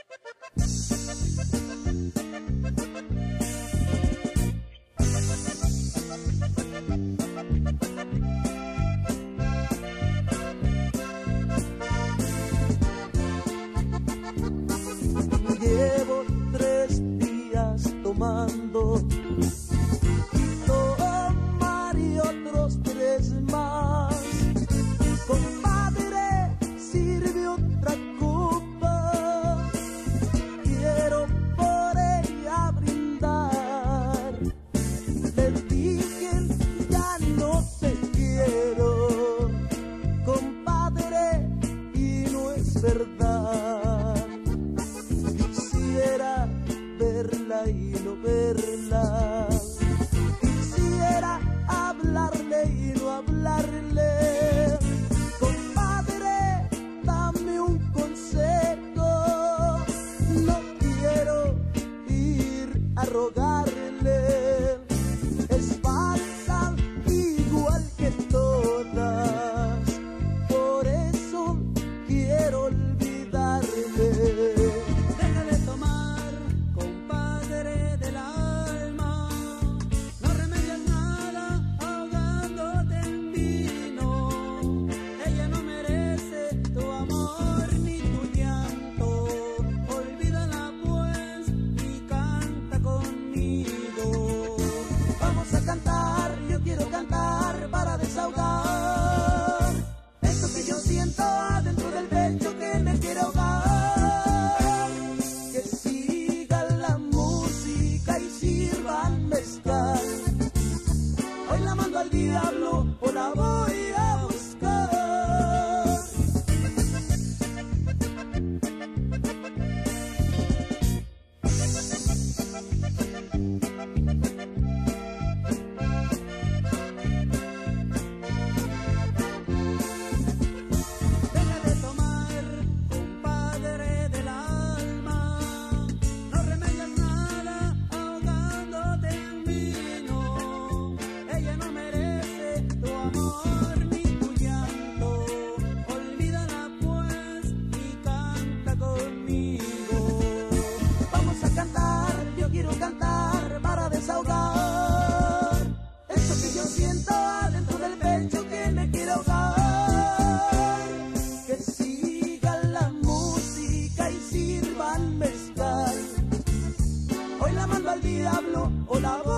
Llevo 3 días tomando y tomaré otros 3 más. Compadre, sirve otra copa, quiero por ella brindar. Le dije, ya no te quiero, compadre, y no es verdad. Quisiera verla y no verla, quisiera hablarle y no hablarle. Compadre, dame un consejo, no quiero ir a rogarle. Es falsa igual que todas, por eso quiero olvidarle. Deja de tomar, compadre del alma, no remedias nada ahogándote en vino. Ella no merece tu amor ni tu llanto, olvídala pues y canta conmigo. Vamos a cantar, yo quiero cantar para desahogar esto que yo siento adentro del pecho que me quiere ahogar. Que siga la música y sirvan mezcal. Hoy la mando al diablo o la voy a buscar. Deja de tomar, compadre del alma, no remedias nada ahogándote en vino. Ella no merece tu amor ni tu llanto, olvídala pues y canta conmigo. Vamos a cantar, yo quiero cantar para desahogar esto que yo siento adentro del pecho que me quiere ahogar. Que siga la música y sirvan mezcal. Hoy la mando al diablo o la voy